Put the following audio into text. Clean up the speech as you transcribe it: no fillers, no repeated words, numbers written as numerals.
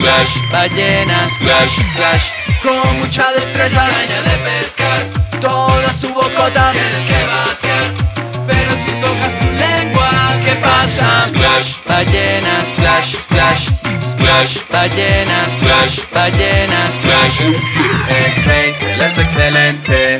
splash, ballenas, splash, splash. Con mucha destreza, Caña de pescar, toda su bocota tienes que vaciar. pero si tocas su lengua, ¿qué pasa? Splash, Ballenas, splash, splash, splash, ballenas, splash, ballenas, splash. Space, él es excelente.